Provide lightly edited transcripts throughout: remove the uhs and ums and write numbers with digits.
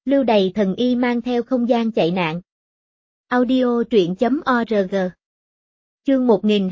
Lưu đày thần y mang theo không gian chạy nạn. Audio truyện.org. Chương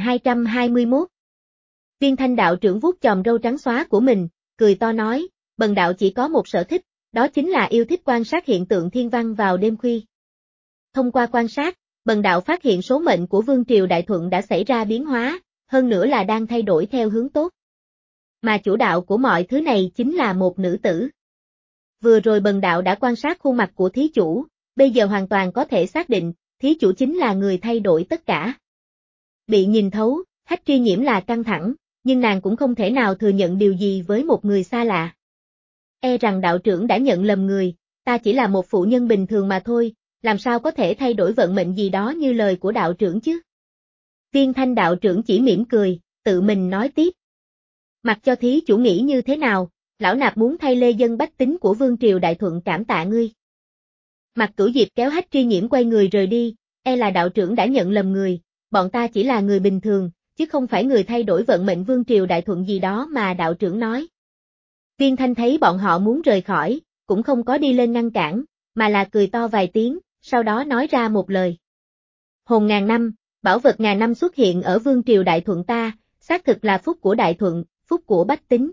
1221. Viên Thanh đạo trưởng vuốt chòm râu trắng xóa của mình, cười to nói, bần đạo chỉ có một sở thích, đó chính là yêu thích quan sát hiện tượng thiên văn vào đêm khuya. Thông qua quan sát, bần đạo phát hiện số mệnh của Vương Triều Đại Thuận đã xảy ra biến hóa, hơn nữa là đang thay đổi theo hướng tốt. Mà chủ đạo của mọi thứ này chính là một nữ tử. Vừa rồi bần đạo đã quan sát khuôn mặt của thí chủ, bây giờ hoàn toàn có thể xác định, thí chủ chính là người thay đổi tất cả. Bị nhìn thấu, Hách Tri Nhiễm là căng thẳng, nhưng nàng cũng không thể nào thừa nhận điều gì với một người xa lạ. E rằng đạo trưởng đã nhận lầm người, ta chỉ là một phụ nhân bình thường mà thôi, làm sao có thể thay đổi vận mệnh gì đó như lời của đạo trưởng chứ? Viên Thanh đạo trưởng chỉ mỉm cười, tự mình nói tiếp. Mặc cho thí chủ nghĩ như thế nào, lão nạp muốn thay lê dân bách tính của Vương Triều Đại Thuận cảm tạ ngươi. Mạc Cửu Diệp kéo Hách Tri Nhiễm quay người rời đi, e là đạo trưởng đã nhận lầm người, bọn ta chỉ là người bình thường, chứ không phải người thay đổi vận mệnh Vương Triều Đại Thuận gì đó mà đạo trưởng nói. Viên Thanh thấy bọn họ muốn rời khỏi, cũng không có đi lên ngăn cản, mà là cười to vài tiếng, sau đó nói ra một lời. Hồn ngàn năm, bảo vật ngàn năm xuất hiện ở Vương Triều Đại Thuận ta, xác thực là phúc của Đại Thuận, phúc của bách tính.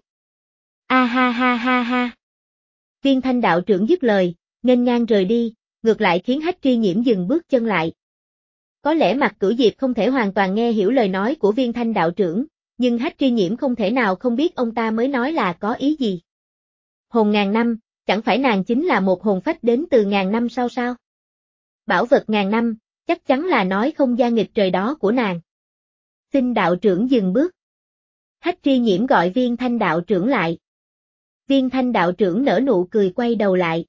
A ha ha ha ha. Viên Thanh đạo trưởng dứt lời, nghênh ngang rời đi, ngược lại khiến Hách Tri Nhiễm dừng bước chân lại. Có lẽ Mạc Cửu Diệp không thể hoàn toàn nghe hiểu lời nói của Viên Thanh đạo trưởng, nhưng Hách Tri Nhiễm không thể nào không biết ông ta mới nói là có ý gì. Hồn ngàn năm, chẳng phải nàng chính là một hồn phách đến từ ngàn năm sau sao? Bảo vật ngàn năm, chắc chắn là nói không gian nghịch trời đó của nàng. Xin đạo trưởng dừng bước. Hách Tri Nhiễm gọi Viên Thanh đạo trưởng lại. Viên Thanh đạo trưởng nở nụ cười quay đầu lại.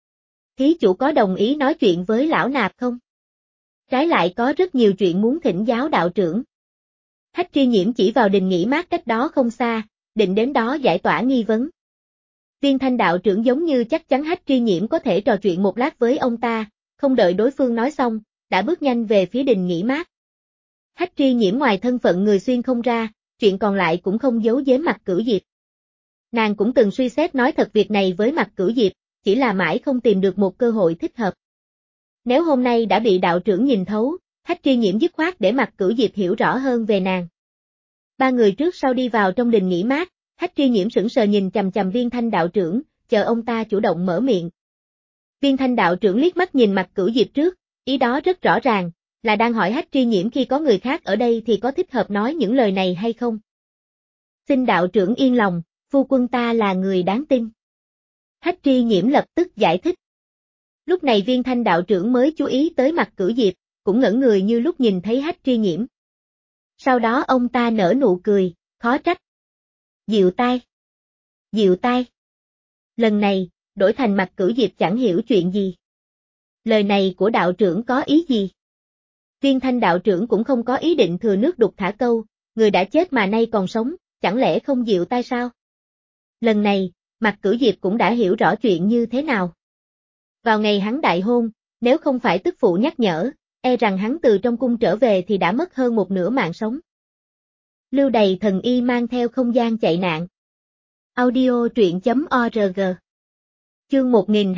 Thí chủ có đồng ý nói chuyện với lão nạp không? Trái lại có rất nhiều chuyện muốn thỉnh giáo đạo trưởng. Hách Tri Nhiễm chỉ vào đình nghỉ mát cách đó không xa, định đến đó giải tỏa nghi vấn. Viên Thanh đạo trưởng giống như chắc chắn Hách Tri Nhiễm có thể trò chuyện một lát với ông ta, không đợi đối phương nói xong, đã bước nhanh về phía đình nghỉ mát. Hách Tri Nhiễm ngoài thân phận người xuyên không ra, chuyện còn lại cũng không giấu giếm Mạc Cửu Diệp. Nàng cũng từng suy xét nói thật việc này với Mạc Cửu Diệp, chỉ là mãi không tìm được một cơ hội thích hợp. Nếu hôm nay đã bị đạo trưởng nhìn thấu, Hách Tri Nhiễm dứt khoát để Mạc Cửu Diệp hiểu rõ hơn về nàng. Ba người trước sau đi vào trong đình nghỉ mát, Hách Tri Nhiễm sững sờ nhìn chằm chằm Viên Thanh đạo trưởng, chờ ông ta chủ động mở miệng. Viên Thanh đạo trưởng liếc mắt nhìn Mạc Cửu Diệp trước, ý đó rất rõ ràng, là đang hỏi Hách Tri Nhiễm khi có người khác ở đây thì có thích hợp nói những lời này hay không. Xin đạo trưởng yên lòng, phu quân ta là người đáng tin. Hách Tri Nhiễm lập tức giải thích. Lúc này Viên Thanh đạo trưởng mới chú ý tới Mạc Cửu Diệp, cũng ngẩn người như lúc nhìn thấy Hách Tri Nhiễm. Sau đó ông ta nở nụ cười, khó trách. Dịu tai. Dịu tai. Lần này, đổi thành Mạc Cửu Diệp chẳng hiểu chuyện gì. Lời này của đạo trưởng có ý gì? Viên Thanh đạo trưởng cũng không có ý định thừa nước đục thả câu, người đã chết mà nay còn sống, chẳng lẽ không dịu tai sao? Lần này, Mạc Cửu Diệp cũng đã hiểu rõ chuyện như thế nào. Vào ngày hắn đại hôn, nếu không phải tức phụ nhắc nhở, e rằng hắn từ trong cung trở về thì đã mất hơn một nửa mạng sống. Lưu đày thần y mang theo không gian chạy nạn. Audio truyện.org. Chương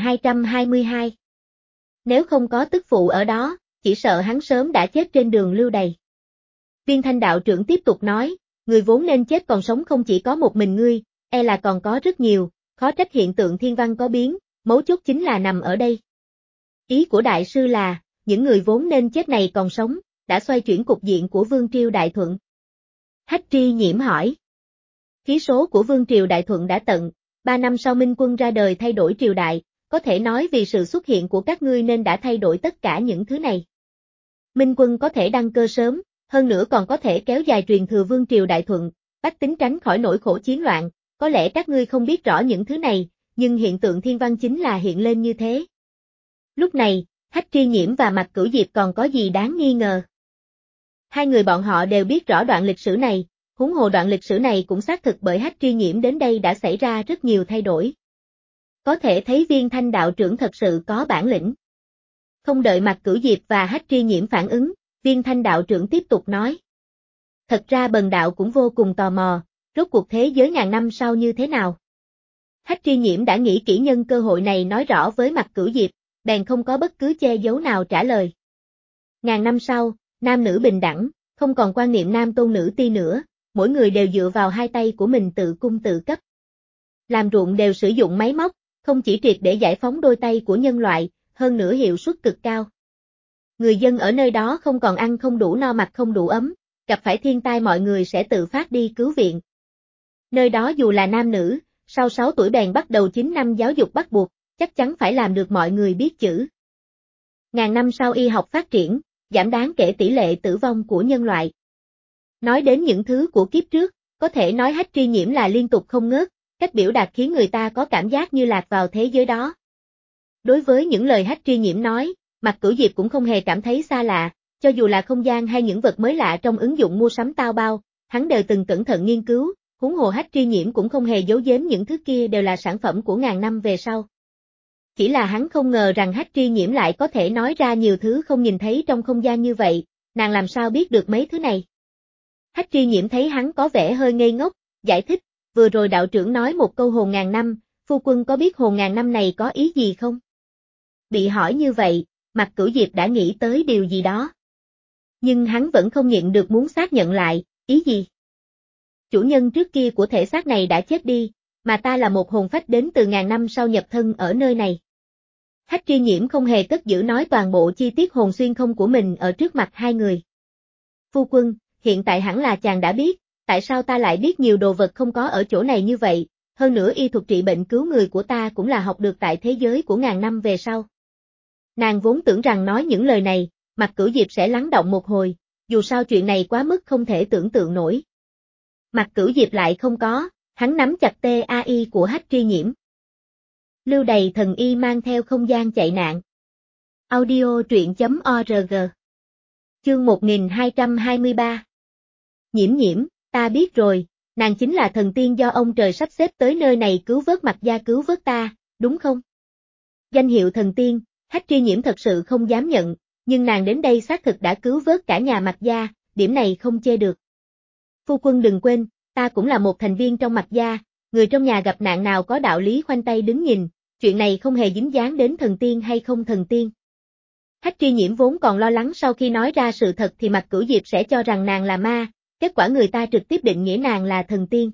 1222. Nếu không có tức phụ ở đó, chỉ sợ hắn sớm đã chết trên đường lưu đày. Viên Thanh đạo trưởng tiếp tục nói, người vốn nên chết còn sống không chỉ có một mình ngươi, e là còn có rất nhiều, khó trách hiện tượng thiên văn có biến, mấu chốt chính là nằm ở đây. Ý của đại sư là, những người vốn nên chết này còn sống, đã xoay chuyển cục diện của Vương Triều Đại Thuận. Hách Tri Nhiễm hỏi. Khí số của Vương Triều Đại Thuận đã tận, 3 năm sau Minh Quân ra đời thay đổi triều đại, có thể nói vì sự xuất hiện của các ngươi nên đã thay đổi tất cả những thứ này. Minh Quân có thể đăng cơ sớm, hơn nữa còn có thể kéo dài truyền thừa Vương Triều Đại Thuận, bách tính tránh khỏi nỗi khổ chiến loạn, có lẽ các ngươi không biết rõ những thứ này, nhưng hiện tượng thiên văn chính là hiện lên như thế. Lúc này, Hách Tri Nhiễm và Mạc Cửu Diệp còn có gì đáng nghi ngờ. Hai người bọn họ đều biết rõ đoạn lịch sử này, huống hồ đoạn lịch sử này cũng xác thực bởi Hách Tri Nhiễm đến đây đã xảy ra rất nhiều thay đổi. Có thể thấy Viên Thanh đạo trưởng thật sự có bản lĩnh. Không đợi Mạc Cửu Diệp và Hách Tri Nhiễm phản ứng, Viên Thanh đạo trưởng tiếp tục nói. Thật ra bần đạo cũng vô cùng tò mò, rốt cuộc thế giới ngàn năm sau như thế nào? Hách Tri Nhiễm đã nghĩ kỹ nhân cơ hội này nói rõ với Mặc Cửu Diệp, bèn không có bất cứ che giấu nào trả lời. Ngàn năm sau, nam nữ bình đẳng, không còn quan niệm nam tôn nữ ti nữa, mỗi người đều dựa vào hai tay của mình tự cung tự cấp. Làm ruộng đều sử dụng máy móc, không chỉ triệt để giải phóng đôi tay của nhân loại, hơn nữa hiệu suất cực cao. Người dân ở nơi đó không còn ăn không đủ no mặc không đủ ấm, gặp phải thiên tai mọi người sẽ tự phát đi cứu viện. Nơi đó dù là nam nữ, sau 6 tuổi bèn bắt đầu 9 năm giáo dục bắt buộc, chắc chắn phải làm được mọi người biết chữ. Ngàn năm sau y học phát triển, giảm đáng kể tỷ lệ tử vong của nhân loại. Nói đến những thứ của kiếp trước, có thể nói Hách Tri Nhiễm là liên tục không ngớt, cách biểu đạt khiến người ta có cảm giác như lạc vào thế giới đó. Đối với những lời Hách Tri Nhiễm nói, Mặc Cửu Diệp cũng không hề cảm thấy xa lạ, cho dù là không gian hay những vật mới lạ trong ứng dụng mua sắm tao bao, hắn đều từng cẩn thận nghiên cứu, huống hồ Hách Tri Nhiễm cũng không hề giấu giếm những thứ kia đều là sản phẩm của ngàn năm về sau. Chỉ là hắn không ngờ rằng Hách Tri Nhiễm lại có thể nói ra nhiều thứ không nhìn thấy trong không gian như vậy, nàng làm sao biết được mấy thứ này. Hách Tri Nhiễm thấy hắn có vẻ hơi ngây ngốc, giải thích, vừa rồi đạo trưởng nói một câu hồn ngàn năm, phu quân có biết hồn ngàn năm này có ý gì không? Bị hỏi như vậy, Mặc Cửu Diệp đã nghĩ tới điều gì đó. Nhưng hắn vẫn không nhịn được muốn xác nhận lại, ý gì? Chủ nhân trước kia của thể xác này đã chết đi, mà ta là một hồn phách đến từ ngàn năm sau nhập thân ở nơi này. Hách Tri Nhiễm không hề cất giữ nói toàn bộ chi tiết hồn xuyên không của mình ở trước mặt hai người. Phu quân, hiện tại hẳn là chàng đã biết, tại sao ta lại biết nhiều đồ vật không có ở chỗ này như vậy, hơn nữa y thuật trị bệnh cứu người của ta cũng là học được tại thế giới của ngàn năm về sau. Nàng vốn tưởng rằng nói những lời này, Mặc Cửu Diệp sẽ lắng động một hồi, dù sao chuyện này quá mức không thể tưởng tượng nổi. Mặc Cửu Diệp lại không có, hắn nắm chặt TAI của Hách Tri Nhiễm. Lưu Đày thần y mang theo không gian chạy nạn. Audio truyện.org. Chương 1223. Nhiễm Nhiễm, ta biết rồi, nàng chính là thần tiên do ông trời sắp xếp tới nơi này cứu vớt Mặc gia cứu vớt ta, đúng không? Danh hiệu thần tiên, Hách Tri Nhiễm thật sự không dám nhận, nhưng nàng đến đây xác thực đã cứu vớt cả nhà Mặc gia, điểm này không chê được. Phu quân đừng quên, ta cũng là một thành viên trong Mặc gia, người trong nhà gặp nạn nào có đạo lý khoanh tay đứng nhìn, chuyện này không hề dính dáng đến thần tiên hay không thần tiên. Hách Tri Nhiễm vốn còn lo lắng sau khi nói ra sự thật thì Mặc Cửu Diệp sẽ cho rằng nàng là ma, kết quả người ta trực tiếp định nghĩa nàng là thần tiên.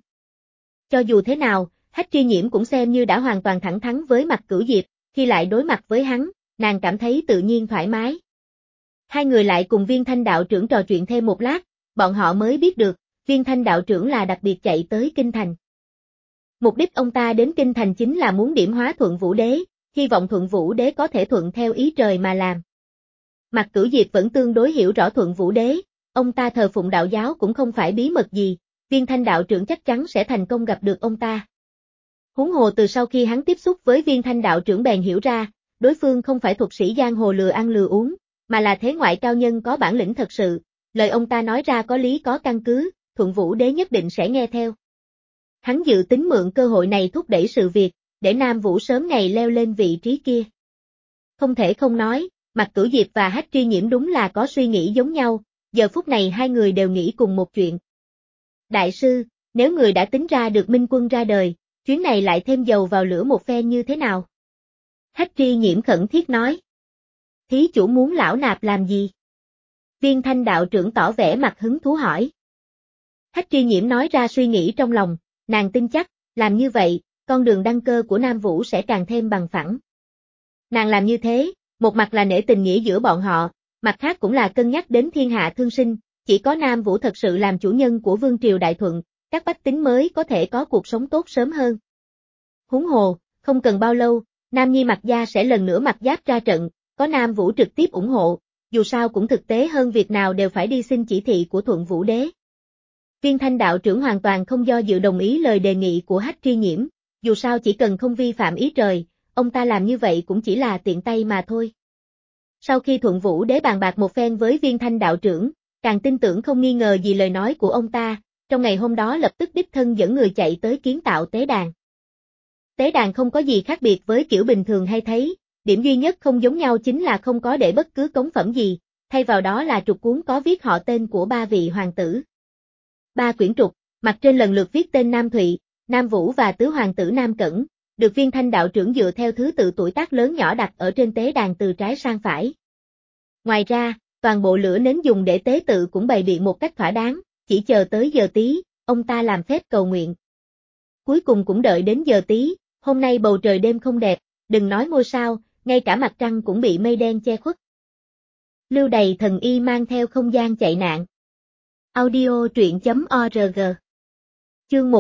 Cho dù thế nào, Hách Tri Nhiễm cũng xem như đã hoàn toàn thẳng thắn với Mặc Cửu Diệp, khi lại đối mặt với hắn, nàng cảm thấy tự nhiên thoải mái. Hai người lại cùng Viên Thanh đạo trưởng trò chuyện thêm một lát, bọn họ mới biết được, Viên Thanh đạo trưởng là đặc biệt chạy tới Kinh Thành. Mục đích ông ta đến Kinh Thành chính là muốn điểm hóa Thuận Vũ Đế, hy vọng Thuận Vũ Đế có thể thuận theo ý trời mà làm. Mặc Cửu Diệp vẫn tương đối hiểu rõ Thuận Vũ Đế, ông ta thờ phụng đạo giáo cũng không phải bí mật gì, Viên Thanh đạo trưởng chắc chắn sẽ thành công gặp được ông ta. Huống hồ từ sau khi hắn tiếp xúc với Viên Thanh đạo trưởng bèn hiểu ra, đối phương không phải thuật sĩ giang hồ lừa ăn lừa uống, mà là thế ngoại cao nhân có bản lĩnh thật sự, lời ông ta nói ra có lý có căn cứ, Thuận Vũ Đế nhất định sẽ nghe theo. Hắn dự tính mượn cơ hội này thúc đẩy sự việc, để Nam Vũ sớm ngày leo lên vị trí kia. Không thể không nói, Mặc Cửu Diệp và Hách Tri Nhiễm đúng là có suy nghĩ giống nhau, giờ phút này hai người đều nghĩ cùng một chuyện. Đại sư, nếu người đã tính ra được Minh Quân ra đời, chuyến này lại thêm dầu vào lửa một phen như thế nào? Hách Tri Nhiễm khẩn thiết nói. Thí chủ muốn lão nạp làm gì? Viên Thanh đạo trưởng tỏ vẻ mặt hứng thú hỏi. Hách Tri Nhiễm nói ra suy nghĩ trong lòng, nàng tin chắc, làm như vậy, con đường đăng cơ của Nam Vũ sẽ càng thêm bằng phẳng. Nàng làm như thế, một mặt là nể tình nghĩa giữa bọn họ, mặt khác cũng là cân nhắc đến thiên hạ thương sinh, chỉ có Nam Vũ thật sự làm chủ nhân của Vương Triều Đại Thuận, các bách tính mới có thể có cuộc sống tốt sớm hơn. Huống hồ, không cần bao lâu, Nam Nhi Mặc gia sẽ lần nữa mặc giáp ra trận, có Nam Vũ trực tiếp ủng hộ, dù sao cũng thực tế hơn việc nào đều phải đi xin chỉ thị của Thuận Vũ Đế. Viên Thanh đạo trưởng hoàn toàn không do dự đồng ý lời đề nghị của Hách Tri Nhiễm, dù sao chỉ cần không vi phạm ý trời, ông ta làm như vậy cũng chỉ là tiện tay mà thôi. Sau khi Thuận Vũ Đế bàn bạc một phen với Viên Thanh đạo trưởng, càng tin tưởng không nghi ngờ gì lời nói của ông ta, trong ngày hôm đó lập tức đích thân dẫn người chạy tới kiến tạo tế đàn. Tế đàn không có gì khác biệt với kiểu bình thường hay thấy, điểm duy nhất không giống nhau chính là không có để bất cứ cống phẩm gì, thay vào đó là trục cuốn có viết họ tên của ba vị hoàng tử. Ba quyển trục, mặt trên lần lượt viết tên Nam Thụy, Nam Vũ và tứ hoàng tử Nam Cẩn, được Viên Thanh đạo trưởng dựa theo thứ tự tuổi tác lớn nhỏ đặt ở trên tế đàn từ trái sang phải. Ngoài ra, toàn bộ lửa nến dùng để tế tự cũng bày biện một cách thỏa đáng, chỉ chờ tới giờ tí, ông ta làm phép cầu nguyện. Cuối cùng cũng đợi đến giờ tí, hôm nay bầu trời đêm không đẹp, đừng nói ngôi sao, ngay cả mặt trăng cũng bị mây đen che khuất. Lưu Đày thần y mang theo không gian chạy nạn. Audio truyện.org. Chương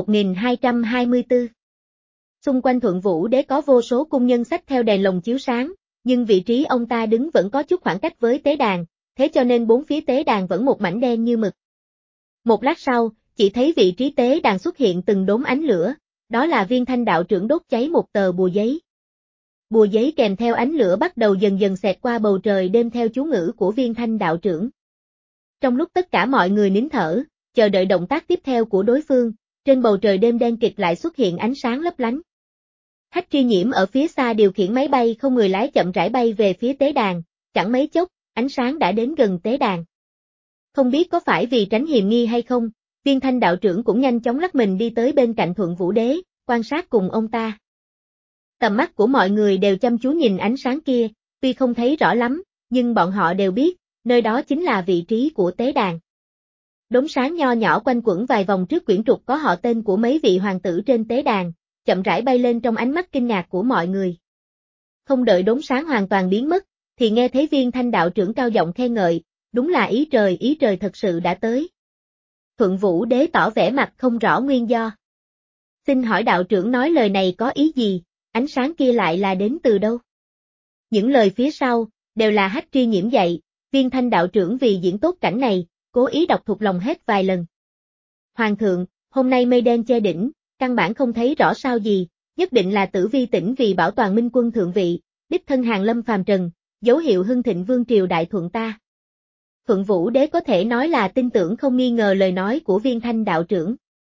1224. Xung quanh Thuận Vũ Đế có vô số cung nhân xách theo đèn lồng chiếu sáng, nhưng vị trí ông ta đứng vẫn có chút khoảng cách với tế đàn, thế cho nên bốn phía tế đàn vẫn một mảnh đen như mực. Một lát sau, chỉ thấy vị trí tế đàn xuất hiện từng đốm ánh lửa, đó là Viên Thanh đạo trưởng đốt cháy một tờ bùa giấy. Bùa giấy kèm theo ánh lửa bắt đầu dần dần xẹt qua bầu trời đêm theo chú ngữ của Viên Thanh đạo trưởng. Trong lúc tất cả mọi người nín thở, chờ đợi động tác tiếp theo của đối phương, trên bầu trời đêm đen kịt lại xuất hiện ánh sáng lấp lánh. Hách Tri Nhiễm ở phía xa điều khiển máy bay không người lái chậm rãi bay về phía tế đàn, chẳng mấy chốc, ánh sáng đã đến gần tế đàn. Không biết có phải vì tránh hiềm nghi hay không, Viên Thanh đạo trưởng cũng nhanh chóng lắc mình đi tới bên cạnh Thuận Vũ Đế, quan sát cùng ông ta. Tầm mắt của mọi người đều chăm chú nhìn ánh sáng kia, tuy không thấy rõ lắm, nhưng bọn họ đều biết, nơi đó chính là vị trí của tế đàn. Đốm sáng nho nhỏ quanh quẩn vài vòng trước quyển trục có họ tên của mấy vị hoàng tử trên tế đàn, chậm rãi bay lên trong ánh mắt kinh ngạc của mọi người. Không đợi đốm sáng hoàn toàn biến mất, thì nghe thấy Viên Thanh đạo trưởng cao giọng khen ngợi, đúng là ý trời thật sự đã tới. Thuận Vũ Đế tỏ vẻ mặt không rõ nguyên do. Xin hỏi đạo trưởng nói lời này có ý gì, ánh sáng kia lại là đến từ đâu? Những lời phía sau, đều là Hách Tri Nhiễm dạy, Viên Thanh đạo trưởng vì diễn tốt cảnh này, cố ý đọc thuộc lòng hết vài lần. Hoàng thượng, hôm nay mây đen che đỉnh, căn bản không thấy rõ sao gì, nhất định là Tử Vi tỉnh vì bảo toàn minh quân thượng vị, đích thân hàng lâm phàm trần, dấu hiệu hưng thịnh vương triều đại thuận ta. Thuận Vũ Đế có thể nói là tin tưởng không nghi ngờ lời nói của Viên Thanh đạo trưởng.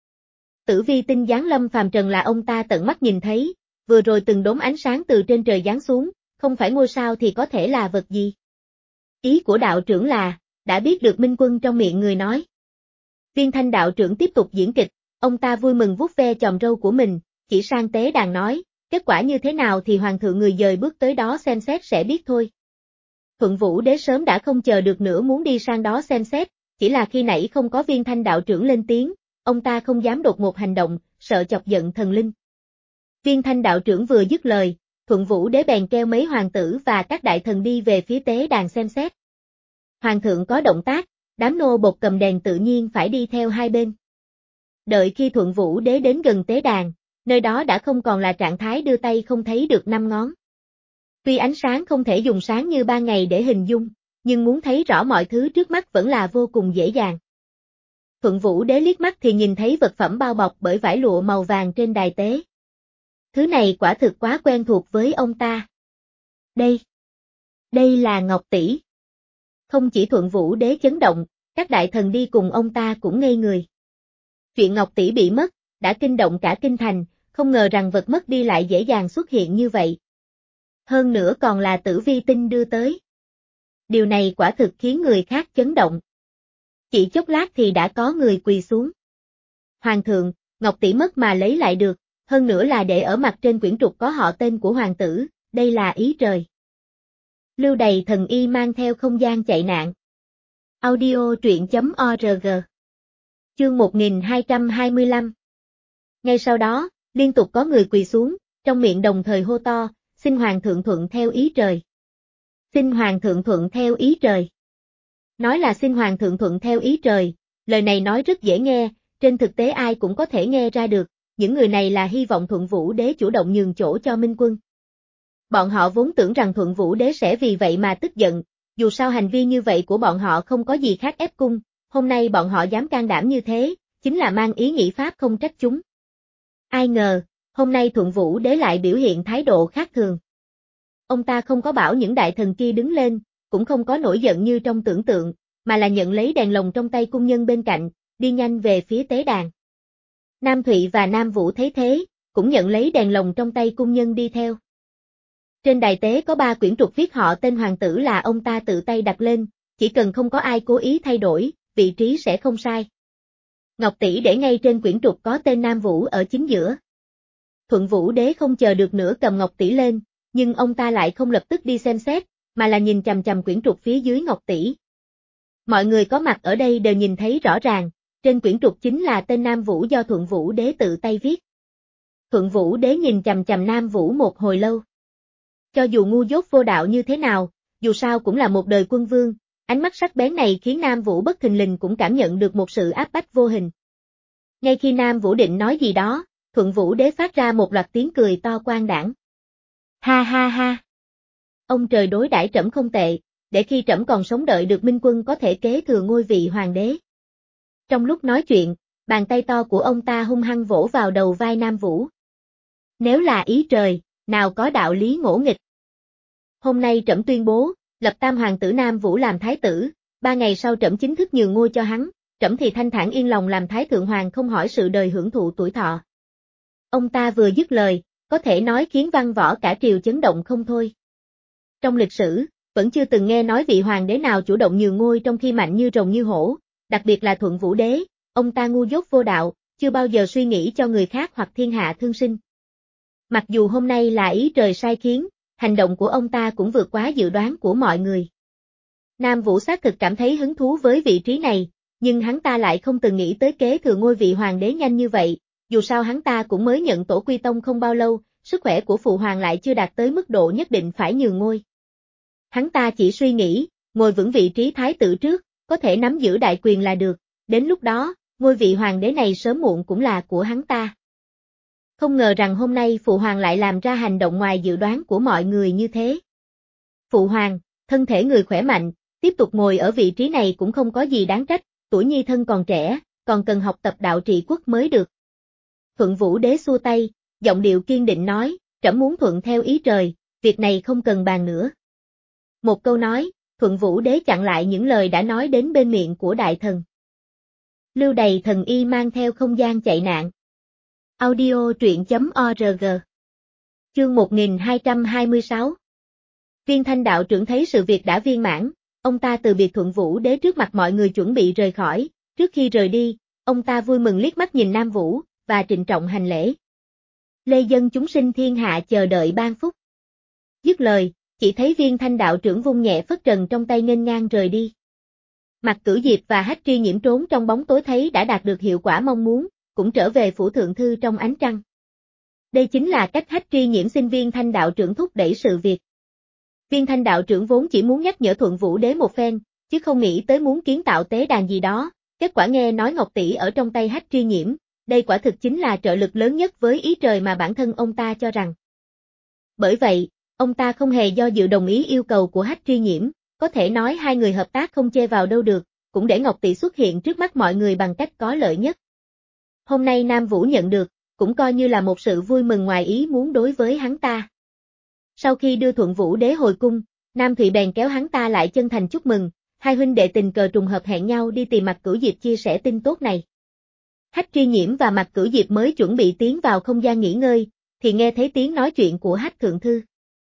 Tử Vi tinh giáng lâm phàm trần là ông ta tận mắt nhìn thấy, vừa rồi từng đốm ánh sáng từ trên trời giáng xuống, không phải ngôi sao thì có thể là vật gì. Ý của đạo trưởng là, đã biết được minh quân trong miệng người nói. Viên Thanh đạo trưởng tiếp tục diễn kịch, ông ta vui mừng vuốt ve chòm râu của mình, chỉ sang tế đàn nói, kết quả như thế nào thì hoàng thượng người dời bước tới đó xem xét sẽ biết thôi. Thuận Vũ Đế sớm đã không chờ được nữa muốn đi sang đó xem xét, chỉ là khi nãy không có Viên Thanh đạo trưởng lên tiếng, ông ta không dám đột ngột hành động, sợ chọc giận thần linh. Viên Thanh đạo trưởng vừa dứt lời, Thuận Vũ Đế bèn kêu mấy hoàng tử và các đại thần đi về phía tế đàn xem xét. Hoàng thượng có động tác, đám nô bộc cầm đèn tự nhiên phải đi theo hai bên. Đợi khi Thuận Vũ Đế đến gần tế đàn, nơi đó đã không còn là trạng thái đưa tay không thấy được năm ngón. Tuy ánh sáng không thể dùng sáng như ban ngày để hình dung, nhưng muốn thấy rõ mọi thứ trước mắt vẫn là vô cùng dễ dàng. Thuận Vũ Đế liếc mắt thì nhìn thấy vật phẩm bao bọc bởi vải lụa màu vàng trên đài tế. Thứ này quả thực quá quen thuộc với ông ta. Đây là ngọc tỷ. Không chỉ Thuận Vũ Đế chấn động, các đại thần đi cùng ông ta cũng ngây người. Chuyện ngọc tỷ bị mất, đã kinh động cả kinh thành, không ngờ rằng vật mất đi lại dễ dàng xuất hiện như vậy. Hơn nữa còn là Tử Vi tinh đưa tới. Điều này quả thực khiến người khác chấn động. Chỉ chốc lát thì đã có người quỳ xuống. Hoàng thượng, ngọc tỷ mất mà lấy lại được, hơn nữa là để ở mặt trên quyển trục có họ tên của hoàng tử, đây là ý trời. Lưu Đày thần y mang theo không gian chạy nạn. Audio truyện.org. Chương 1225. Ngay sau đó, liên tục có người quỳ xuống, trong miệng đồng thời hô to, xin hoàng thượng thuận theo ý trời. Xin hoàng thượng thuận theo ý trời. Nói là xin hoàng thượng thuận theo ý trời, lời này nói rất dễ nghe, trên thực tế ai cũng có thể nghe ra được, những người này là hy vọng Thuận Vũ Đế chủ động nhường chỗ cho minh quân. Bọn họ vốn tưởng rằng Thuận Vũ Đế sẽ vì vậy mà tức giận, dù sao hành vi như vậy của bọn họ không có gì khác ép cung, hôm nay bọn họ dám can đảm như thế, chính là mang ý nghĩ pháp không trách chúng. Ai ngờ, hôm nay Thuận Vũ Đế lại biểu hiện thái độ khác thường. Ông ta không có bảo những đại thần kia đứng lên, cũng không có nổi giận như trong tưởng tượng, mà là nhận lấy đèn lồng trong tay cung nhân bên cạnh, đi nhanh về phía tế đàn. Nam Thụy và Nam Vũ thấy thế, cũng nhận lấy đèn lồng trong tay cung nhân đi theo. Trên đài tế có 3 quyển trục viết họ tên hoàng tử là ông ta tự tay đặt lên, chỉ cần không có ai cố ý thay đổi, vị trí sẽ không sai. Ngọc tỷ để ngay trên quyển trục có tên Nam Vũ ở chính giữa. Thuận Vũ Đế không chờ được nữa cầm ngọc tỷ lên, nhưng ông ta lại không lập tức đi xem xét, mà là nhìn chằm chằm quyển trục phía dưới ngọc tỷ. Mọi người có mặt ở đây đều nhìn thấy rõ ràng, trên quyển trục chính là tên Nam Vũ do Thuận Vũ Đế tự tay viết. Thuận Vũ Đế nhìn chằm chằm Nam Vũ một hồi lâu. Cho dù ngu dốt vô đạo như thế nào, dù sao cũng là một đời quân vương, ánh mắt sắc bén này khiến Nam Vũ bất thình lình cũng cảm nhận được một sự áp bách vô hình. Ngay khi Nam Vũ định nói gì đó, Thuận Vũ Đế phát ra một loạt tiếng cười to quang đãng. Ha ha ha! Ông trời đối đãi trẫm không tệ, để khi trẫm còn sống đợi được Minh Quân có thể kế thừa ngôi vị hoàng đế. Trong lúc nói chuyện, bàn tay to của ông ta hung hăng vỗ vào đầu vai Nam Vũ. Nếu là ý trời, nào có đạo lý ngỗ nghịch. Hôm nay trẫm tuyên bố, lập tam hoàng tử Nam Vũ làm thái tử, 3 ngày sau trẫm chính thức nhường ngôi cho hắn, trẫm thì thanh thản yên lòng làm thái thượng hoàng không hỏi sự đời hưởng thụ tuổi thọ. Ông ta vừa dứt lời, có thể nói khiến văn võ cả triều chấn động không thôi. Trong lịch sử, vẫn chưa từng nghe nói vị hoàng đế nào chủ động nhường ngôi trong khi mạnh như rồng như hổ, đặc biệt là Thuận Vũ Đế, ông ta ngu dốt vô đạo, chưa bao giờ suy nghĩ cho người khác hoặc thiên hạ thương sinh. Mặc dù hôm nay là ý trời sai khiến, hành động của ông ta cũng vượt quá dự đoán của mọi người. Nam Vũ xác thực cảm thấy hứng thú với vị trí này, nhưng hắn ta lại không từng nghĩ tới kế thừa ngôi vị hoàng đế nhanh như vậy, dù sao hắn ta cũng mới nhận tổ quy tông không bao lâu, sức khỏe của phụ hoàng lại chưa đạt tới mức độ nhất định phải nhường ngôi. Hắn ta chỉ suy nghĩ, ngồi vững vị trí thái tử trước, có thể nắm giữ đại quyền là được, đến lúc đó, ngôi vị hoàng đế này sớm muộn cũng là của hắn ta. Không ngờ rằng hôm nay phụ hoàng lại làm ra hành động ngoài dự đoán của mọi người như thế. Phụ hoàng, thân thể người khỏe mạnh, tiếp tục ngồi ở vị trí này cũng không có gì đáng trách, tuổi nhi thân còn trẻ, còn cần học tập đạo trị quốc mới được. Thuận Vũ Đế xua tay, giọng điệu kiên định nói, trẫm muốn thuận theo ý trời, việc này không cần bàn nữa. Một câu nói, Thuận Vũ Đế chặn lại những lời đã nói đến bên miệng của đại thần. Lưu Đày thần y mang theo không gian chạy nạn. Audio truyện.org. Chương 1226. Viên Thanh đạo trưởng thấy sự việc đã viên mãn, ông ta từ biệt Thuận Vũ Đế trước mặt mọi người chuẩn bị rời khỏi, trước khi rời đi, ông ta vui mừng liếc mắt nhìn Nam Vũ, và trịnh trọng hành lễ. Lê dân chúng sinh thiên hạ chờ đợi ban phúc. Dứt lời, chỉ thấy Viên Thanh đạo trưởng vung nhẹ phất trần trong tay nghênh ngang rời đi. Mạc Cửu Diệp và Hách Tri Nhiễm trốn trong bóng tối thấy đã đạt được hiệu quả mong muốn, cũng trở về phủ thượng thư trong ánh trăng. Đây chính là cách Hách Tri Nhiễm xin Viên Thanh đạo trưởng thúc đẩy sự việc. Viên Thanh đạo trưởng vốn chỉ muốn nhắc nhở Thuận Vũ Đế một phen, chứ không nghĩ tới muốn kiến tạo tế đàn gì đó, kết quả nghe nói ngọc tỷ ở trong tay Hách Tri Nhiễm, đây quả thực chính là trợ lực lớn nhất với ý trời mà bản thân ông ta cho rằng. Bởi vậy, ông ta không hề do dự đồng ý yêu cầu của Hách Tri Nhiễm, có thể nói hai người hợp tác không chê vào đâu được, cũng để ngọc tỷ xuất hiện trước mắt mọi người bằng cách có lợi nhất. Hôm nay Nam Vũ nhận được, cũng coi như là một sự vui mừng ngoài ý muốn đối với hắn ta. Sau khi đưa Thuận Vũ Đế hồi cung, Nam Thụy bèn kéo hắn ta lại chân thành chúc mừng, hai huynh đệ tình cờ trùng hợp hẹn nhau đi tìm Mạc Cửu Diệp chia sẻ tin tốt này. Hách Tri Nhiễm và Mạc Cửu Diệp mới chuẩn bị tiến vào không gian nghỉ ngơi, thì nghe thấy tiếng nói chuyện của Hách Thượng Thư.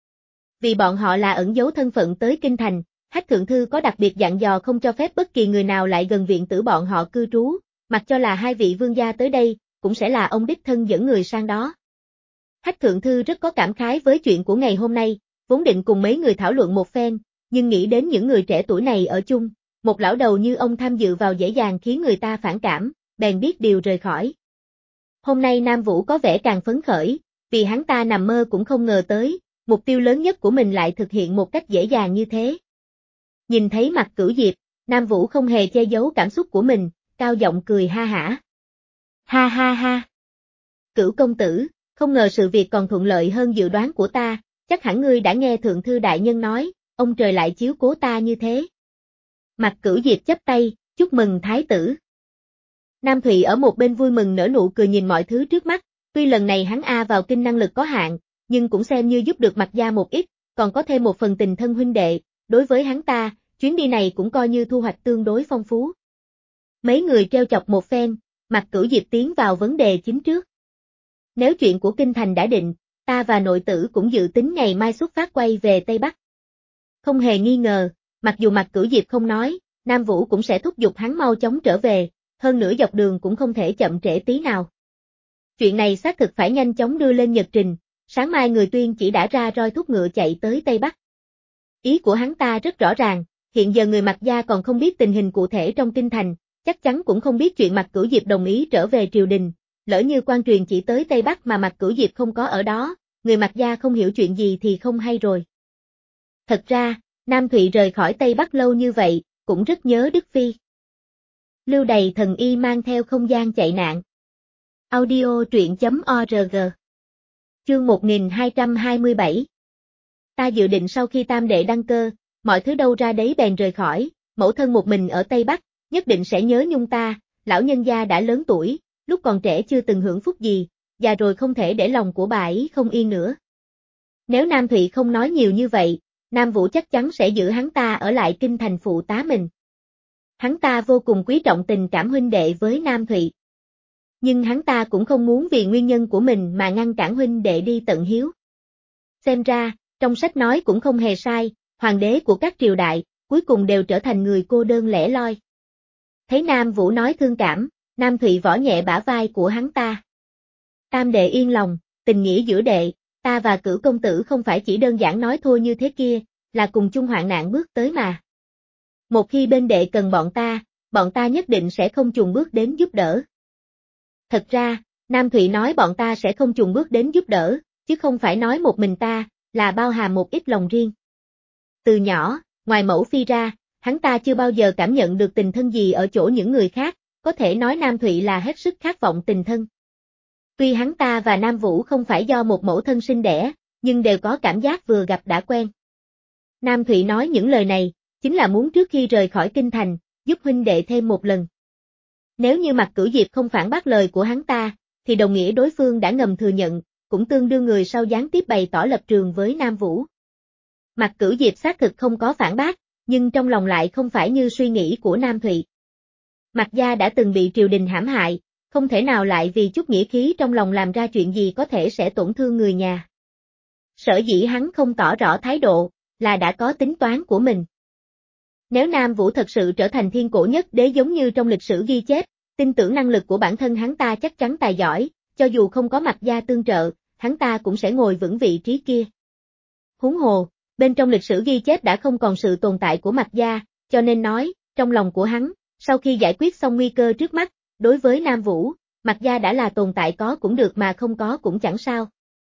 Vì bọn họ là ẩn giấu thân phận tới kinh thành, Hách Thượng Thư có đặc biệt dặn dò không cho phép bất kỳ người nào lại gần viện tử bọn họ cư trú, mặc cho là hai vị vương gia tới đây, cũng sẽ là ông đích thân dẫn người sang đó. Hách Thượng Thư rất có cảm khái với chuyện của ngày hôm nay, vốn định cùng mấy người thảo luận một phen, nhưng nghĩ đến những người trẻ tuổi này ở chung, một lão đầu như ông tham dự vào dễ dàng khiến người ta phản cảm, bèn biết điều rời khỏi. Hôm nay Nam Vũ có vẻ càng phấn khởi, vì hắn ta nằm mơ cũng không ngờ tới, mục tiêu lớn nhất của mình lại thực hiện một cách dễ dàng như thế. Nhìn thấy mặt Cửu Diệp, Nam Vũ không hề che giấu cảm xúc của mình, cao giọng cười ha hả. Ha ha ha. Cửu công tử, không ngờ sự việc còn thuận lợi hơn dự đoán của ta, chắc hẳn ngươi đã nghe thượng thư đại nhân nói, ông trời lại chiếu cố ta như thế. Mặt Cửu Diệp chắp tay, chúc mừng thái tử. Nam Thụy ở một bên vui mừng nở nụ cười nhìn mọi thứ trước mắt, tuy lần này hắn vào kinh năng lực có hạn, nhưng cũng xem như giúp được Mạc gia một ít, còn có thêm một phần tình thân huynh đệ, đối với hắn ta, chuyến đi này cũng coi như thu hoạch tương đối phong phú. Mấy người treo chọc một phen, Mạc Cửu Diệp tiến vào vấn đề chính trước. Nếu chuyện của kinh thành đã định, ta và nội tử cũng dự tính ngày mai xuất phát quay về Tây Bắc. Không hề nghi ngờ, mặc dù Mạc Cửu Diệp không nói, Nam Vũ cũng sẽ thúc giục hắn mau chóng trở về, hơn nữa dọc đường cũng không thể chậm trễ tí nào. Chuyện này xác thực phải nhanh chóng đưa lên nhật trình, sáng mai người Tuyên chỉ đã ra roi thúc ngựa chạy tới Tây Bắc. Ý của hắn ta rất rõ ràng, hiện giờ người Mạc gia còn không biết tình hình cụ thể trong kinh thành, chắc chắn cũng không biết chuyện Mạc Cửu Diệp đồng ý trở về triều đình, lỡ như quan truyền chỉ tới Tây Bắc mà Mạc Cửu Diệp không có ở đó, người Mạc gia không hiểu chuyện gì thì không hay rồi. Thật ra, Nam Thụy rời khỏi Tây Bắc lâu như vậy, cũng rất nhớ Đức Phi. Lưu Đày thần y mang theo không gian chạy nạn. Audio truyện.org. Chương 1227. Ta dự định sau khi tam đệ đăng cơ, mọi thứ đâu ra đấy bèn rời khỏi, mẫu thân một mình ở Tây Bắc, nhất định sẽ nhớ nhung ta, lão nhân gia đã lớn tuổi, lúc còn trẻ chưa từng hưởng phúc gì, già rồi không thể để lòng của bà ấy không yên nữa. Nếu Nam Thụy không nói nhiều như vậy, Nam Vũ chắc chắn sẽ giữ hắn ta ở lại kinh thành phụ tá mình. Hắn ta vô cùng quý trọng tình cảm huynh đệ với Nam Thụy. Nhưng hắn ta cũng không muốn vì nguyên nhân của mình mà ngăn cản huynh đệ đi tận hiếu. Xem ra, trong sách nói cũng không hề sai, hoàng đế của các triều đại, cuối cùng đều trở thành người cô đơn lẻ loi. Thấy Nam Vũ nói thương cảm, Nam Thụy vỗ nhẹ bả vai của hắn ta. Tam đệ yên lòng, tình nghĩa giữa đệ, ta và Cửu công tử không phải chỉ đơn giản nói thôi như thế kia, là cùng chung hoạn nạn bước tới mà. Một khi bên đệ cần bọn ta nhất định sẽ không chùn bước đến giúp đỡ. Thật ra, Nam Thụy nói bọn ta sẽ không chùn bước đến giúp đỡ, chứ không phải nói một mình ta, là bao hàm một ít lòng riêng. Từ nhỏ, ngoài mẫu phi ra, hắn ta chưa bao giờ cảm nhận được tình thân gì ở chỗ những người khác, có thể nói Nam Thụy là hết sức khát vọng tình thân. Tuy hắn ta và Nam Vũ không phải do một mẫu thân sinh đẻ, nhưng đều có cảm giác vừa gặp đã quen. Nam Thụy nói những lời này, chính là muốn trước khi rời khỏi kinh thành, giúp huynh đệ thêm một lần. Nếu như Mạc Cửu Diệp không phản bác lời của hắn ta, thì đồng nghĩa đối phương đã ngầm thừa nhận, cũng tương đương người sau gián tiếp bày tỏ lập trường với Nam Vũ. Mạc Cửu Diệp xác thực không có phản bác, nhưng trong lòng lại không phải như suy nghĩ của Nam Thụy. Mạc gia đã từng bị triều đình hãm hại, không thể nào lại vì chút nghĩa khí trong lòng làm ra chuyện gì có thể sẽ tổn thương người nhà. Sở dĩ hắn không tỏ rõ thái độ, là đã có tính toán của mình. Nếu Nam Vũ thật sự trở thành thiên cổ nhất đế giống như trong lịch sử ghi chép, tin tưởng năng lực của bản thân hắn ta chắc chắn tài giỏi, cho dù không có Mạc gia tương trợ, hắn ta cũng sẽ ngồi vững vị trí kia. Huống hồ, bên trong lịch sử ghi chép đã không còn sự tồn tại của Mạc gia, cho nên nói, trong lòng của hắn, sau khi giải quyết xong nguy cơ trước mắt, đối với Nam Vũ, Mạc gia đã là tồn tại có cũng được mà không có cũng chẳng sao.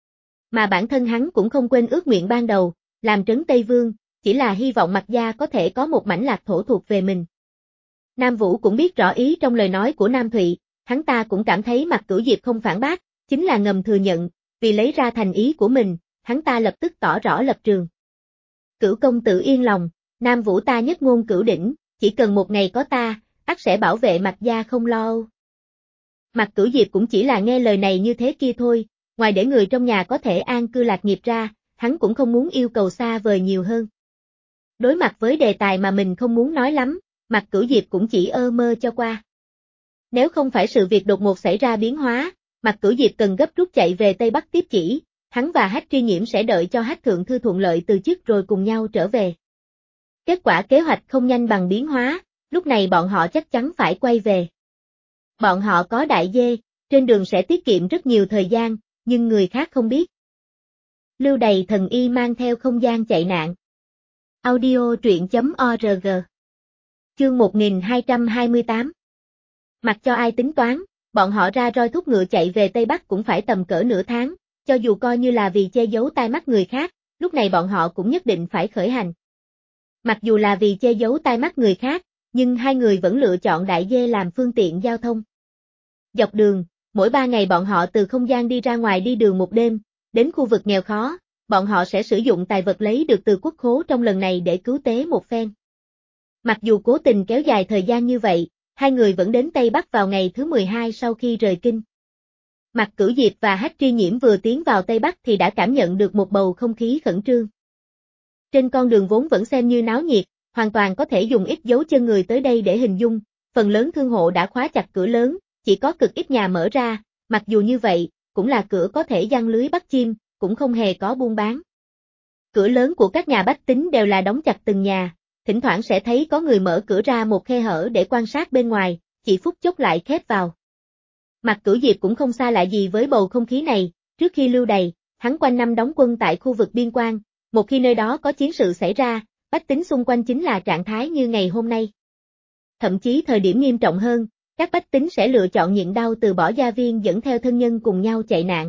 Mà bản thân hắn cũng không quên ước nguyện ban đầu, làm trấn Tây Vương, chỉ là hy vọng Mạc gia có thể có một mảnh lạc thổ thuộc về mình. Nam Vũ cũng biết rõ ý trong lời nói của Nam Thụy, hắn ta cũng cảm thấy Mạc Cửu Diệp không phản bác, chính là ngầm thừa nhận, vì lấy ra thành ý của mình, hắn ta lập tức tỏ rõ lập trường. Cửu công tử yên lòng, Nam Vũ ta nhất ngôn cửu đỉnh, chỉ cần một ngày có ta, ắt sẽ bảo vệ Mạc gia không lo âu. Mạc Cửu Diệp cũng chỉ là nghe lời này như thế kia thôi, ngoài để người trong nhà có thể an cư lạc nghiệp ra, hắn cũng không muốn yêu cầu xa vời nhiều hơn. Đối mặt với đề tài mà mình không muốn nói lắm, Mạc Cửu Diệp cũng chỉ mơ cho qua. Nếu không phải sự việc đột ngột xảy ra biến hóa, Mạc Cửu Diệp cần gấp rút chạy về Tây Bắc tiếp chỉ, hắn và Hách Tri Nhiễm sẽ đợi cho Hách Thượng Thư thuận lợi từ chức rồi cùng nhau trở về. Kết quả kế hoạch không nhanh bằng biến hóa, lúc này bọn họ chắc chắn phải quay về. Bọn họ có đại dê, trên đường sẽ tiết kiệm rất nhiều thời gian, nhưng người khác không biết. Lưu Đày thần y mang theo không gian chạy nạn. Audio truyện.org. Chương 1228. Mặc cho ai tính toán, bọn họ ra roi thúc ngựa chạy về Tây Bắc cũng phải tầm cỡ nửa tháng, cho dù coi như là vì che giấu tai mắt người khác, lúc này bọn họ cũng nhất định phải khởi hành. Mặc dù là vì che giấu tai mắt người khác, nhưng hai người vẫn lựa chọn đại dê làm phương tiện giao thông. Dọc đường, mỗi 3 ngày bọn họ từ không gian đi ra ngoài đi đường một đêm, đến khu vực nghèo khó, bọn họ sẽ sử dụng tài vật lấy được từ quốc khố trong lần này để cứu tế một phen. Mặc dù cố tình kéo dài thời gian như vậy, hai người vẫn đến Tây Bắc vào ngày thứ 12 sau khi rời kinh. Mạc Cửu Diệp và Hách Tri Nhiễm vừa tiến vào Tây Bắc thì đã cảm nhận được một bầu không khí khẩn trương. Trên con đường vốn vẫn xem như náo nhiệt, hoàn toàn có thể dùng ít dấu chân người tới đây để hình dung, phần lớn thương hộ đã khóa chặt cửa lớn, chỉ có cực ít nhà mở ra, mặc dù như vậy, cũng là cửa có thể giăng lưới bắt chim, cũng không hề có buôn bán. Cửa lớn của các nhà bách tính đều là đóng chặt từng nhà, thỉnh thoảng sẽ thấy có người mở cửa ra một khe hở để quan sát bên ngoài, chỉ phút chốc lại khép vào. Mạc Cửu Diệp cũng không xa lạ gì với bầu không khí này, trước khi lưu đày, hắn quanh năm đóng quân tại khu vực biên quan, một khi nơi đó có chiến sự xảy ra, bách tính xung quanh chính là trạng thái như ngày hôm nay. Thậm chí thời điểm nghiêm trọng hơn, các bách tính sẽ lựa chọn nhịn đau từ bỏ gia viên dẫn theo thân nhân cùng nhau chạy nạn.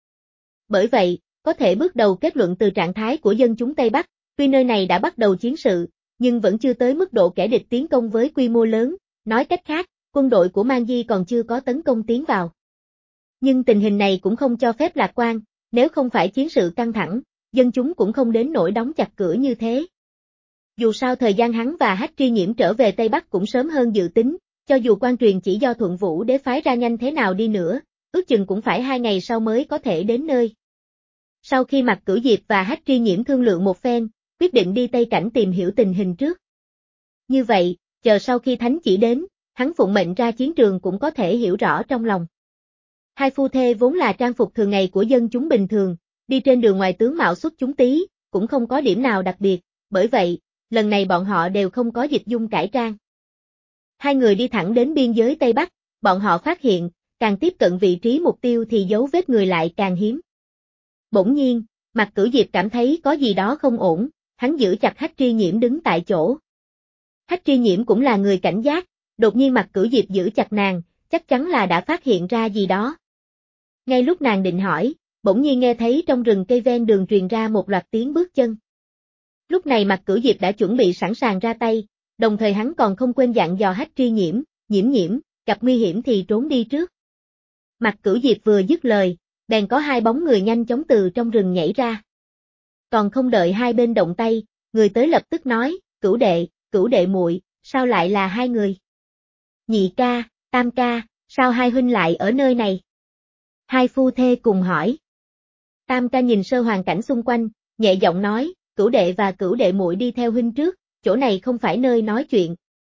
Bởi vậy, có thể bước đầu kết luận từ trạng thái của dân chúng Tây Bắc, tuy nơi này đã bắt đầu chiến sự, nhưng vẫn chưa tới mức độ kẻ địch tiến công với quy mô lớn, nói cách khác, quân đội của Mang Di còn chưa có tấn công tiến vào. Nhưng tình hình này cũng không cho phép lạc quan, nếu không phải chiến sự căng thẳng, dân chúng cũng không đến nỗi đóng chặt cửa như thế. Dù sao thời gian hắn và Hách Tri Nhiễm trở về Tây Bắc cũng sớm hơn dự tính, cho dù quan truyền chỉ do Thuận Vũ Đế phái ra nhanh thế nào đi nữa, ước chừng cũng phải 2 ngày sau mới có thể đến nơi. Sau khi Mạc Cửu Diệp và Hách Tri Nhiễm thương lượng một phen, quyết định đi Tây Cảnh tìm hiểu tình hình trước. Như vậy, chờ sau khi thánh chỉ đến, hắn phụng mệnh ra chiến trường cũng có thể hiểu rõ trong lòng. Hai phu thê vốn là trang phục thường ngày của dân chúng bình thường, đi trên đường ngoài tướng mạo xuất chúng tí, cũng không có điểm nào đặc biệt, bởi vậy, lần này bọn họ đều không có dịch dung cải trang. Hai người đi thẳng đến biên giới Tây Bắc, bọn họ phát hiện, càng tiếp cận vị trí mục tiêu thì dấu vết người lại càng hiếm. Bỗng nhiên, Mạc Cửu Diệp cảm thấy có gì đó không ổn, hắn giữ chặt Hách Tri Nhiễm đứng tại chỗ. Hách Tri Nhiễm cũng là người cảnh giác, đột nhiên Mạc Cửu Diệp giữ chặt nàng, chắc chắn là đã phát hiện ra gì đó. Ngay lúc nàng định hỏi, bỗng nhiên nghe thấy trong rừng cây ven đường truyền ra một loạt tiếng bước chân. Lúc này Mạc Cửu Diệp đã chuẩn bị sẵn sàng ra tay, đồng thời hắn còn không quên dặn dò Hách Tri Nhiễm, Nhiễm, gặp nguy hiểm thì trốn đi trước. Mạc Cửu Diệp vừa dứt lời, bèn có hai bóng người nhanh chóng từ trong rừng nhảy ra. Còn không đợi hai bên động tay, người tới lập tức nói, Cửu đệ muội, sao lại là hai người? Nhị ca, tam ca, sao hai huynh lại ở nơi này? Hai phu thê cùng hỏi. Tam ca nhìn sơ hoàn cảnh xung quanh, nhẹ giọng nói, Cửu đệ và Cửu đệ muội đi theo huynh trước, chỗ này không phải nơi nói chuyện.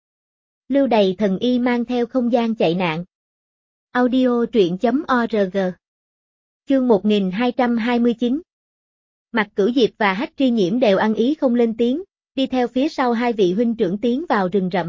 Lưu Đày thần y mang theo không gian chạy nạn. Audio truyện.org. Chương 1229. Mạc Cửu Diệp và Hách Tri Nhiễm đều ăn ý không lên tiếng, đi theo phía sau hai vị huynh trưởng tiến vào rừng rậm.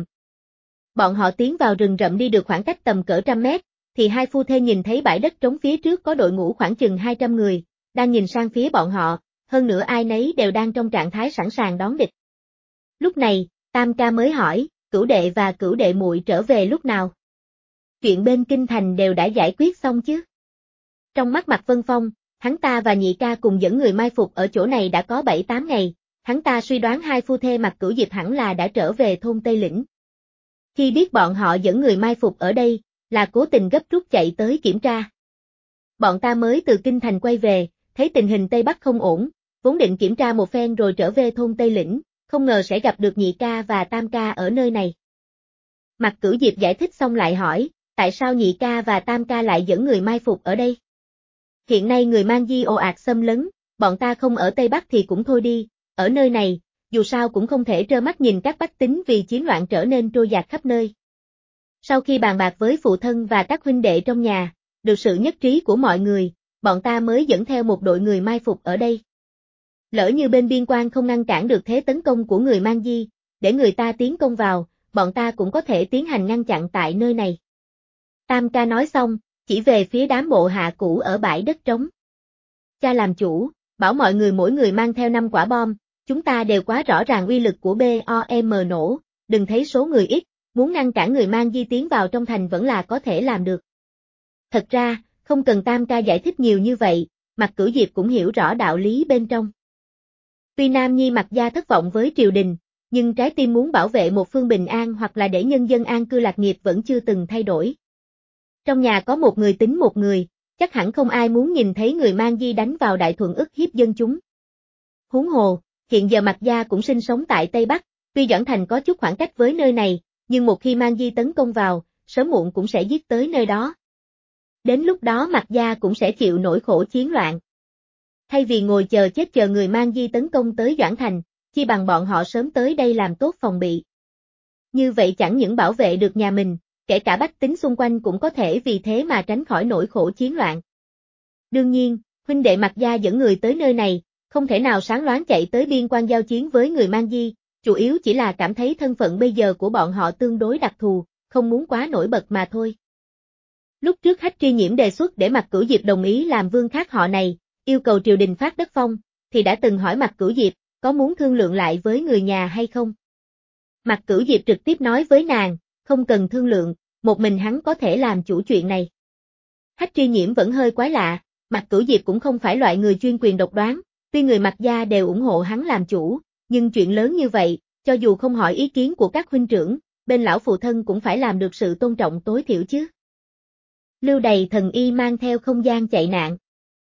Bọn họ tiến vào rừng rậm đi được khoảng cách tầm cỡ 100 mét, thì hai phu thê nhìn thấy bãi đất trống phía trước có đội ngũ khoảng chừng 200 người, đang nhìn sang phía bọn họ, hơn nữa ai nấy đều đang trong trạng thái sẵn sàng đón địch. Lúc này, tam ca mới hỏi, Cửu đệ và Cửu đệ muội trở về lúc nào? Chuyện bên kinh thành đều đã giải quyết xong chứ? Trong mắt Mạc Vân Phong, hắn ta và nhị ca cùng dẫn người mai phục ở chỗ này đã có 7-8 ngày, hắn ta suy đoán hai phu thê Mạc Cửu Diệp hẳn là đã trở về thôn Tây Lĩnh. Khi biết bọn họ dẫn người mai phục ở đây, là cố tình gấp rút chạy tới kiểm tra. Bọn ta mới từ kinh thành quay về, thấy tình hình Tây Bắc không ổn, vốn định kiểm tra một phen rồi trở về thôn Tây Lĩnh, không ngờ sẽ gặp được nhị ca và tam ca ở nơi này. Mạc Cửu Diệp giải thích xong lại hỏi, tại sao nhị ca và tam ca lại dẫn người mai phục ở đây? Hiện nay người Mang Di ồ ạt xâm lấn, bọn ta không ở Tây Bắc thì cũng thôi đi, ở nơi này, dù sao cũng không thể trơ mắt nhìn các bách tính vì chiến loạn trở nên trôi dạt khắp nơi. Sau khi bàn bạc với phụ thân và các huynh đệ trong nhà, được sự nhất trí của mọi người, bọn ta mới dẫn theo một đội người mai phục ở đây. Lỡ như bên biên quan không ngăn cản được thế tấn công của người Mang Di, để người ta tiến công vào, bọn ta cũng có thể tiến hành ngăn chặn tại nơi này. Tam ca nói xong, chỉ về phía đám bộ hạ cũ ở bãi đất trống. Cha làm chủ, bảo mọi người mỗi người mang theo 5 quả bom, chúng ta đều quá rõ ràng uy lực của BOM nổ, đừng thấy số người ít, muốn ngăn cản người Mang Di tiến vào trong thành vẫn là có thể làm được. Thật ra, không cần tam ca giải thích nhiều như vậy, Mạc Cửu Diệp cũng hiểu rõ đạo lý bên trong. Tuy Nam Nhi Mạc gia thất vọng với triều đình, nhưng trái tim muốn bảo vệ một phương bình an hoặc là để nhân dân an cư lạc nghiệp vẫn chưa từng thay đổi. Trong nhà có một người tính một người, chắc hẳn không ai muốn nhìn thấy người Mang Di đánh vào Đại Thuận ức hiếp dân chúng. Huống hồ, hiện giờ Mạc gia cũng sinh sống tại Tây Bắc, tuy Doãn Thành có chút khoảng cách với nơi này, nhưng một khi Mang Di tấn công vào, sớm muộn cũng sẽ giết tới nơi đó. Đến lúc đó Mạc gia cũng sẽ chịu nỗi khổ chiến loạn. Thay vì ngồi chờ chết chờ người Mang Di tấn công tới Doãn Thành, chi bằng bọn họ sớm tới đây làm tốt phòng bị. Như vậy chẳng những bảo vệ được nhà mình, kể cả bách tính xung quanh cũng có thể vì thế mà tránh khỏi nỗi khổ chiến loạn. Đương nhiên, huynh đệ Mạc gia dẫn người tới nơi này, không thể nào sáng loáng chạy tới biên quan giao chiến với người Mang Di, chủ yếu chỉ là cảm thấy thân phận bây giờ của bọn họ tương đối đặc thù, không muốn quá nổi bật mà thôi. Lúc trước Hách Tri Nhiễm đề xuất để Mạc Cửu Diệp đồng ý làm vương khác họ này, yêu cầu triều đình phát đất phong, thì đã từng hỏi Mạc Cửu Diệp, có muốn thương lượng lại với người nhà hay không? Mạc Cửu Diệp trực tiếp nói với nàng, không cần thương lượng, một mình hắn có thể làm chủ chuyện này. Hách Tri Nhiễm vẫn hơi quái lạ, Mạc Cửu Diệp cũng không phải loại người chuyên quyền độc đoán, tuy người Mạc gia đều ủng hộ hắn làm chủ, nhưng chuyện lớn như vậy, cho dù không hỏi ý kiến của các huynh trưởng, bên lão phụ thân cũng phải làm được sự tôn trọng tối thiểu chứ. Lưu Đày thần y mang theo không gian chạy nạn.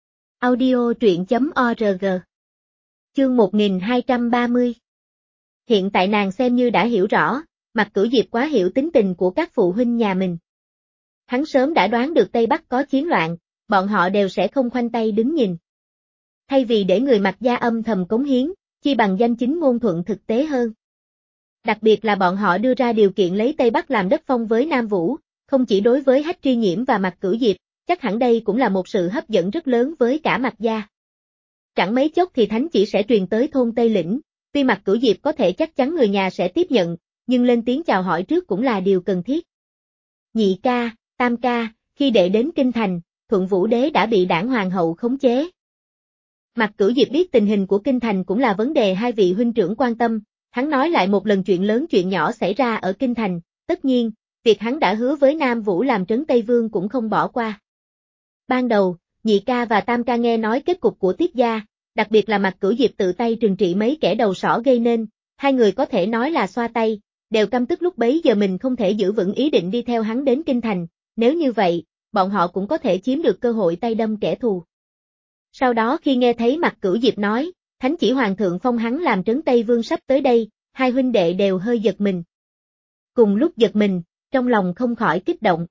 Audio truyện.org. Chương 1230. Hiện tại nàng xem như đã hiểu rõ, Mạc Cửu Diệp quá hiểu tính tình của các phụ huynh nhà mình. Hắn sớm đã đoán được Tây Bắc có chiến loạn, bọn họ đều sẽ không khoanh tay đứng nhìn. Thay vì để người Mạc gia âm thầm cống hiến, chi bằng danh chính ngôn thuận thực tế hơn. Đặc biệt là bọn họ đưa ra điều kiện lấy Tây Bắc làm đất phong với Nam Vũ, không chỉ đối với Hách Tri Nhiễm và Mạc Cửu Diệp, chắc hẳn đây cũng là một sự hấp dẫn rất lớn với cả Mạc gia. Chẳng mấy chốc thì thánh chỉ sẽ truyền tới thôn Tây Lĩnh, tuy Mạc Cửu Diệp có thể chắc chắn người nhà sẽ tiếp nhận, nhưng lên tiếng chào hỏi trước cũng là điều cần thiết. Nhị ca, tam ca, khi đệ đến Kinh Thành, Thuận Vũ Đế đã bị Đảng Hoàng hậu khống chế. Mạc Cửu Diệp biết tình hình của Kinh Thành cũng là vấn đề hai vị huynh trưởng quan tâm, hắn nói lại một lần chuyện lớn chuyện nhỏ xảy ra ở Kinh Thành, tất nhiên, việc hắn đã hứa với Nam Vũ làm trấn Tây Vương cũng không bỏ qua. Ban đầu, nhị ca và tam ca nghe nói kết cục của Tiết gia, đặc biệt là Mạc Cửu Diệp tự tay trừng trị mấy kẻ đầu sỏ gây nên, hai người có thể nói là xoa tay, đều căm tức lúc bấy giờ mình không thể giữ vững ý định đi theo hắn đến Kinh Thành, nếu như vậy, bọn họ cũng có thể chiếm được cơ hội tay đâm kẻ thù. Sau đó khi nghe thấy Mạc Cửu Diệp nói, thánh chỉ hoàng thượng phong hắn làm trấn Tây Vương sắp tới đây, hai huynh đệ đều hơi giật mình. Cùng lúc giật mình, trong lòng không khỏi kích động.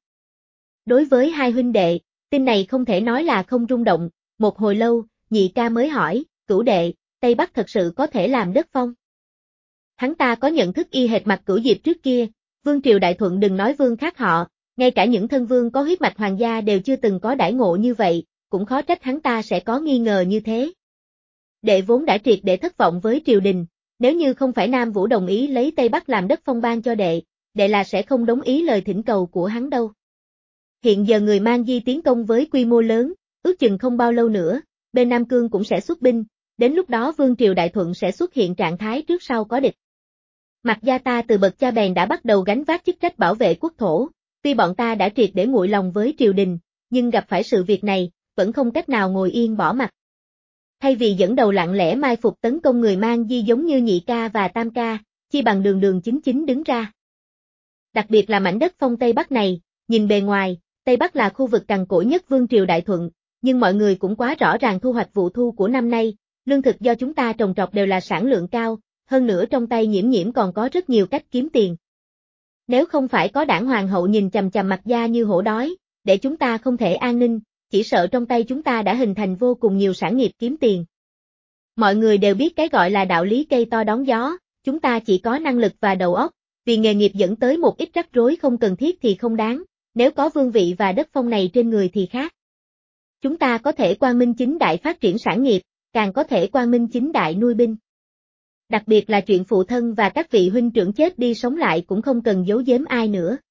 Đối với hai huynh đệ, tin này không thể nói là không rung động, một hồi lâu, nhị ca mới hỏi, Cửu đệ, Tây Bắc thật sự có thể làm đất phong. Hắn ta có nhận thức y hệt Mạc Cửu Diệp trước kia, vương triều đại thuận đừng nói vương khác họ, ngay cả những thân vương có huyết mạch hoàng gia đều chưa từng có đãi ngộ như vậy, cũng khó trách hắn ta sẽ có nghi ngờ như thế. Đệ vốn đã triệt để thất vọng với triều đình, nếu như không phải Nam Vũ đồng ý lấy Tây Bắc làm đất phong ban cho đệ là sẽ không đồng ý lời thỉnh cầu của hắn đâu. Hiện giờ người Mang Di tiến công với quy mô lớn, ước chừng không bao lâu nữa, bên Nam Cương cũng sẽ xuất binh, đến lúc đó vương triều đại thuận sẽ xuất hiện trạng thái trước sau có địch. Mạc gia ta từ bậc cha bèn đã bắt đầu gánh vác chức trách bảo vệ quốc thổ, tuy bọn ta đã triệt để nguội lòng với triều đình, nhưng gặp phải sự việc này, vẫn không cách nào ngồi yên bỏ mặc. Thay vì dẫn đầu lặng lẽ mai phục tấn công người Mang Di giống như nhị ca và tam ca, chi bằng đường đường chính chính đứng ra. Đặc biệt là mảnh đất phong Tây Bắc này, nhìn bề ngoài, Tây Bắc là khu vực cằn cỗi nhất vương triều đại thuận, nhưng mọi người cũng quá rõ ràng thu hoạch vụ thu của năm nay, lương thực do chúng ta trồng trọt đều là sản lượng cao, hơn nữa trong tay Nhiễm còn có rất nhiều cách kiếm tiền. Nếu không phải có Đảng Hoàng hậu nhìn chằm chằm Mạc gia như hổ đói, để chúng ta không thể an ninh, chỉ sợ trong tay chúng ta đã hình thành vô cùng nhiều sản nghiệp kiếm tiền. Mọi người đều biết cái gọi là đạo lý cây to đón gió, chúng ta chỉ có năng lực và đầu óc, vì nghề nghiệp dẫn tới một ít rắc rối không cần thiết thì không đáng, nếu có vương vị và đất phong này trên người thì khác. Chúng ta có thể quang minh chính đại phát triển sản nghiệp, càng có thể quang minh chính đại nuôi binh. Đặc biệt là chuyện phụ thân và các vị huynh trưởng chết đi sống lại cũng không cần giấu giếm ai nữa.